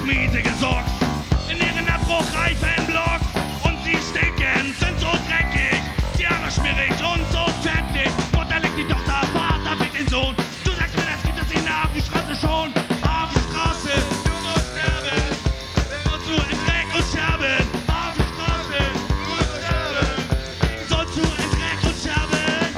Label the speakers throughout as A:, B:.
A: miese gesorgt. In ihren abbruchreifen Blocks. Und sie stinken, sind so dreckig. Die Haare schmierig und so fettig. Mutter leckt die Tochter, Vater fickt den Sohn. Du sagst mir, das gibt es in der Hafenstraße schon. Hafenstraße, du musst sterben. Sollst du in Dreck und sterben. Hafenstraße, du musst sterben. Sollst du in Dreck und sterben.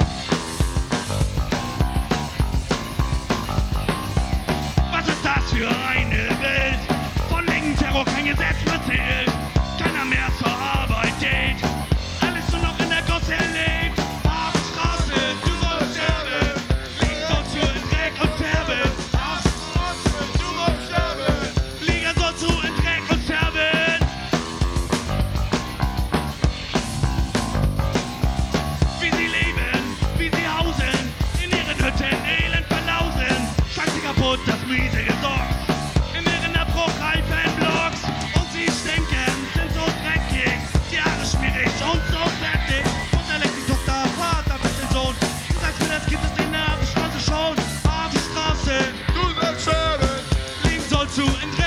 A: Was ist das für eine Welt? Von linken Terror kein Gesetz mehr zählt. Keiner mehr zur Arbeit geht. Alles nur noch in der Gosse lebt. Hafenstraße, du sollst sterben. Sollst du in Dreck und sterben. Hafenstraße, du sollst sterben. Liga sollst du in Dreck und sterben. Wie sie leben, wie sie hausen, in ihren Hütten elend verlausen. Scheiße kaputt, das miese gesorgt. In ihren abbruchreifen Blocks. Und sie stinken, sind so dreckig. Die Haare schmierig und so fettig. Mutter leckt die Tochter, Vater mit dem Sohn. Du sagst mir, das gibt es in der Hafenstraße schon. Hafenstraße,
B: Du sollst sterben.
A: links sollst du in